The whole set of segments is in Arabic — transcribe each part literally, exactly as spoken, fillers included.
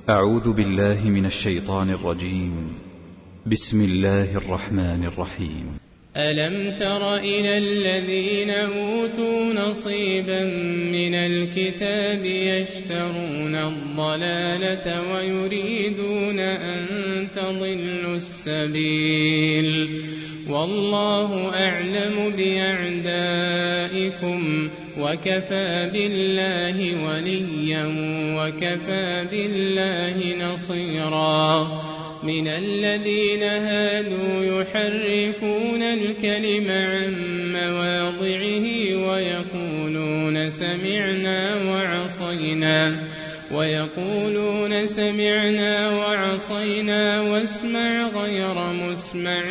أعوذ بالله من الشيطان الرجيم. بسم الله الرحمن الرحيم. ألم تر إلى الذين أوتوا نصيبا من الكتاب يشترون الضلالة ويريدون أن تضلوا السبيل والله أعلم بأعدائكم وكفى بالله وليا وكفى بالله نصيرا. من الذين هادوا يحرفون الكلم عن مواضعه ويقولون سمعنا وعصينا ويقولون سمعنا وعصينا واسمع غير مسمع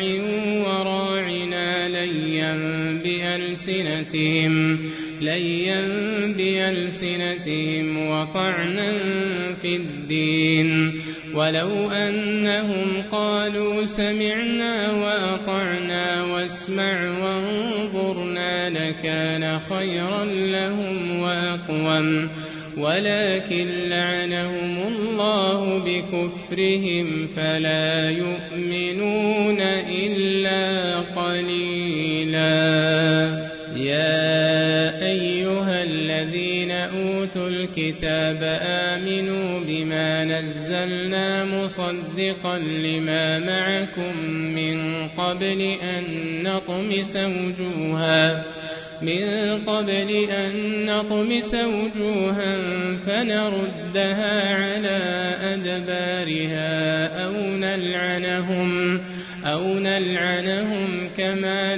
وراعنا ليا بألسنتهم ليا بألسنتهم وطعنا في الدين ولو أنهم قالوا سمعنا وأطعنا واسمع وانظرنا لكان خيرا لهم وأقوم ولكن لعنهم الله بكفرهم فلا يؤمنون إلا قليلا. يا أيها الذين أوتوا الكتاب آمنوا بما نزلنا مصدقا لما معكم من قبل أن نطمس وجوها من قبل أن نطمس وجوها فنردها على أدبارها أو نلعنهم أو نلعنهم كما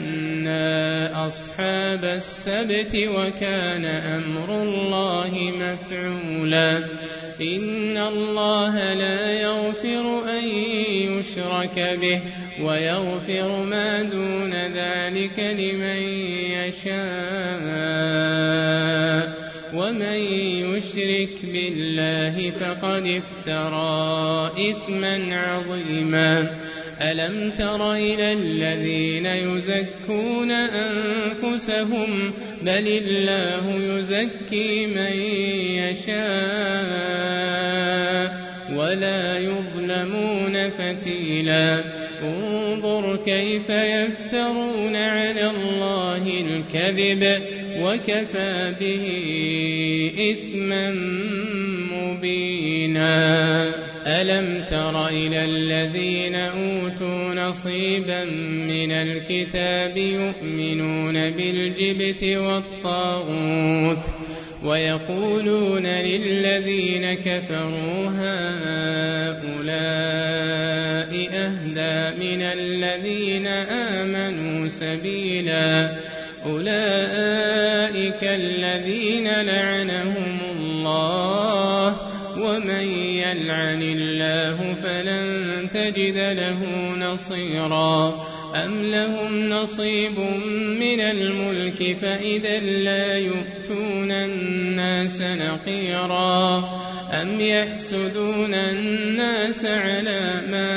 لعنا أصحاب السبت وكان أمر الله مفعولا. إن الله لا يغفر أن يشرك به ويغفر ما دون ذلك لمن يشاء ومن يشرك بالله فقد افترى إثما عظيما. ألم تر إلى الذين يزكون أنفسهم بل الله يزكي من يشاء ولا يظلمون فتيلا. انظر كيف يفترون على الله الكذب وكفى به إثما مبينا. ألم تر إلى الذين أوتوا نصيبا من الكتاب يؤمنون بالجبت والطاغوت ويقولون للذين كفروا هؤلاء أهدى من الذين آمنوا سبيلا. أولئك الذين لعنهم الله ومن يلعن الله فلن تجد له نصيرا. أم لهم نصيب من الملك فإذا لا يؤتون الناس نقيرا. أم يحسدون الناس على ما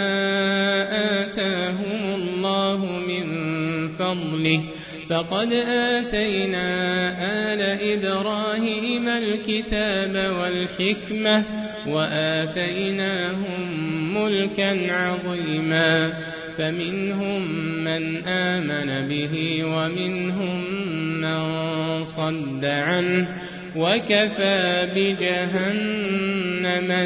آتاهم الله من فضله فقد آتينا آل إبراهيم الكتاب والحكمة وآتيناهم ملكا عظيما. فمنهم من آمن به ومهم من صد عنه وكفى بجهنم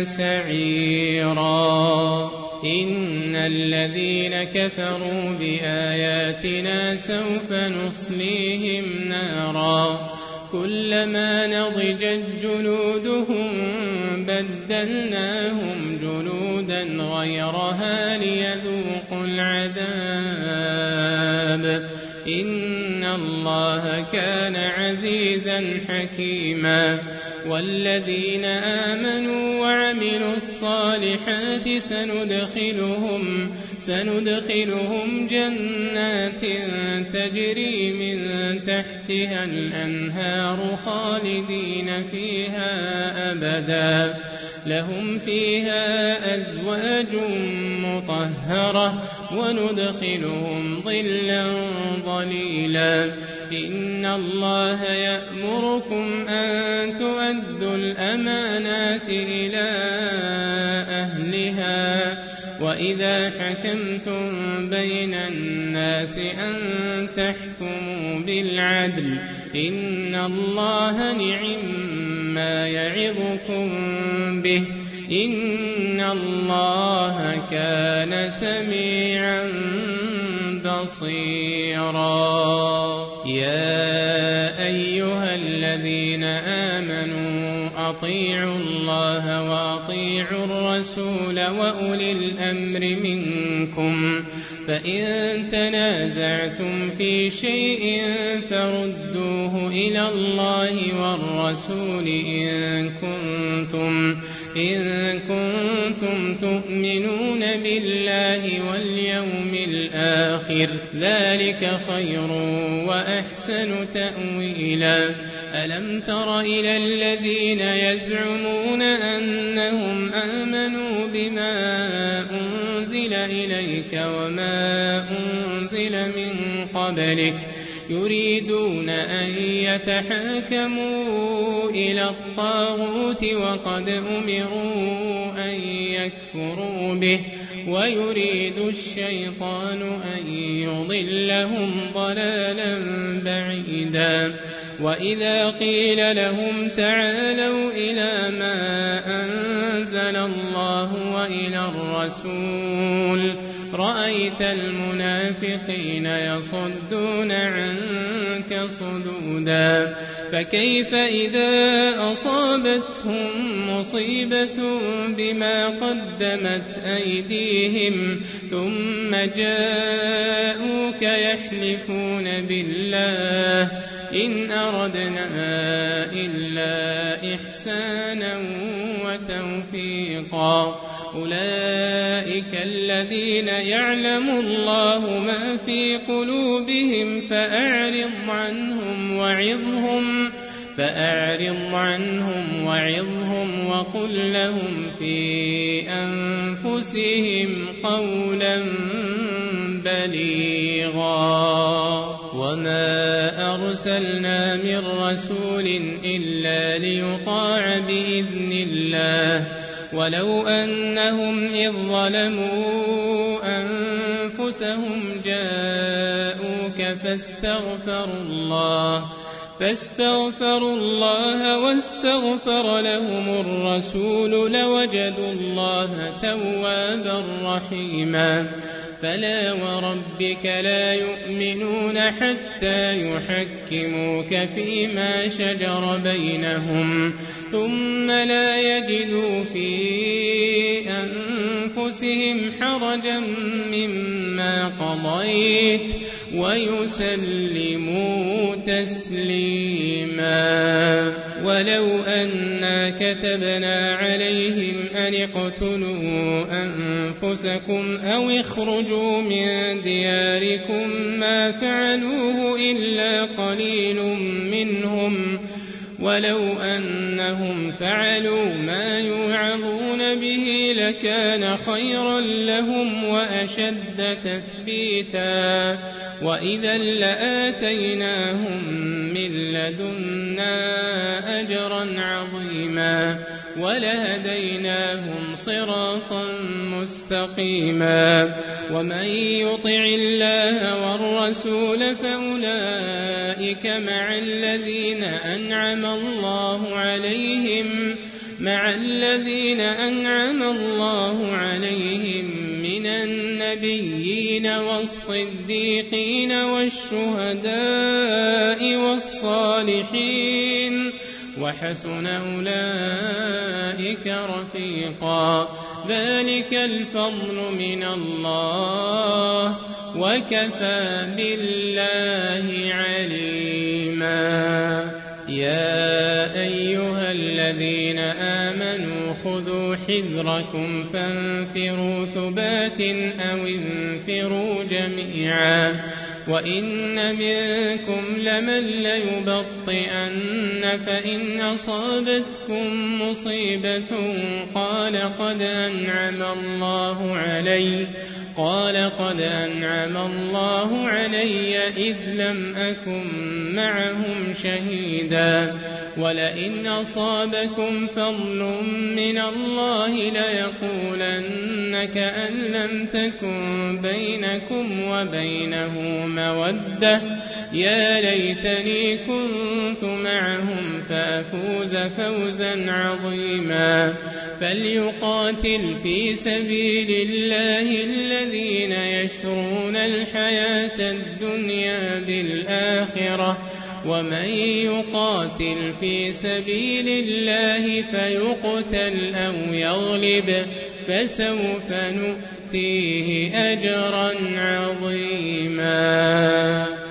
سعيرا. إن الذين كفروا بآياتنا سوف نصليهم نارا كلما نضجت جلودهم بدلناهم جلودا غيرها ليذوقوا العذاب إن الله كان عزيزا حكيما. والذين آمنوا وعملوا الصالحات سندخلهم سندخلهم جنات تجري من تحتها الأنهار خالدين فيها أبدا لهم فيها أزواج مطهرة وندخلهم ظلا ظليلا. إن الله يأمركم أن تؤدوا الأمانات إلى وإذا حكمتم بين الناس أن تحكموا بالعدل إن الله نعما يعظكم به إن الله كان سميعا بصيرا يا أيها الذين آمنوا أطيعوا الله وأطيعوا الرسول وأولي الأمر منكم فإن تنازعتم في شيء فردوه إلى الله والرسول إن كنتم إن كنتم تؤمنون بالله واليوم الآخر ذلك خير وأحسن تأويلا ألم تر إلى الذين يزعمون أنهم آمنوا بما أنزل إليك وما أنزل من قبلك يريدون أن يتحاكموا إلى الطاغوت وقد أمروا أن يكفروا به ويريد الشيطان أن يضلهم ضلالا بعيدا وإذا قيل لهم تعالوا إلى ما أنزل الله وإلى الرسول رأيت المنافقين يصدون عنك صدودا فكيف إذا أصابتهم مصيبة بما قدمت أيديهم ثم جاءوك يحلفون بالله إن أردنا إلا إحسانا وتوفيقا أولئك الذين يعلم الله ما في قلوبهم فأعرض عنهم وعظهم فأعرض عنهم وعظهم وقل لهم في أنفسهم قولا بليغا وما أرسلنا من رسول إلا ليطاع بإذن الله ولو أنهم إذ ظلموا أنفسهم جاءوك فاستغفروا الله فاستغفروا الله واستغفر لهم الرسول لوجدوا الله توابا رحيما فلا وربك لا يؤمنون حتى يحكموك فيما شجر بينهم ثم لا يجدوا في أنفسهم حرجا مما قضيت ويسلموا تسليما ولو أنا كتبنا عليهم أن اقتلوا أنفسكم أو اخرجوا من دياركم ما فعلوه إلا قليل منهم ولو أنهم فعلوا ما يوعظون به لكان خيرا لهم وأشد تثبيتا وإذا لآتيناهم من لدنا أجرا عظيما ولهديناهم صراطا مستقيما ومن يطع الله والرسول فأولئك مع الذين أنعم الله عليهم مع الذين أنعم الله عليهم من النبيين والصديقين والشهداء والصالحين وحسن أولئك رفيقا ذلك الفضل من الله وكفى بالله عليما يا أيها الذين آمنوا خذوا حذركم فانفروا ثبات أو انفروا جميعا وإن منكم لمن ليبطئن فإن أصابتكم مصيبة قال قد أنعم الله علي قال قد أنعم الله علي إذ لم أكن معهم شهيدا ولئن أصابكم فضل من الله ليقولن كأن لم تكن بينكم وبينه مودة يا ليتني كنت معهم فأفوز فوزا عظيما فليقاتل في سبيل الله الذين يشرون الحياة الدنيا بالآخرة ومن يقاتل في سبيل الله فيقتل أو يغلب فسوف نؤتيه أجرا عظيما.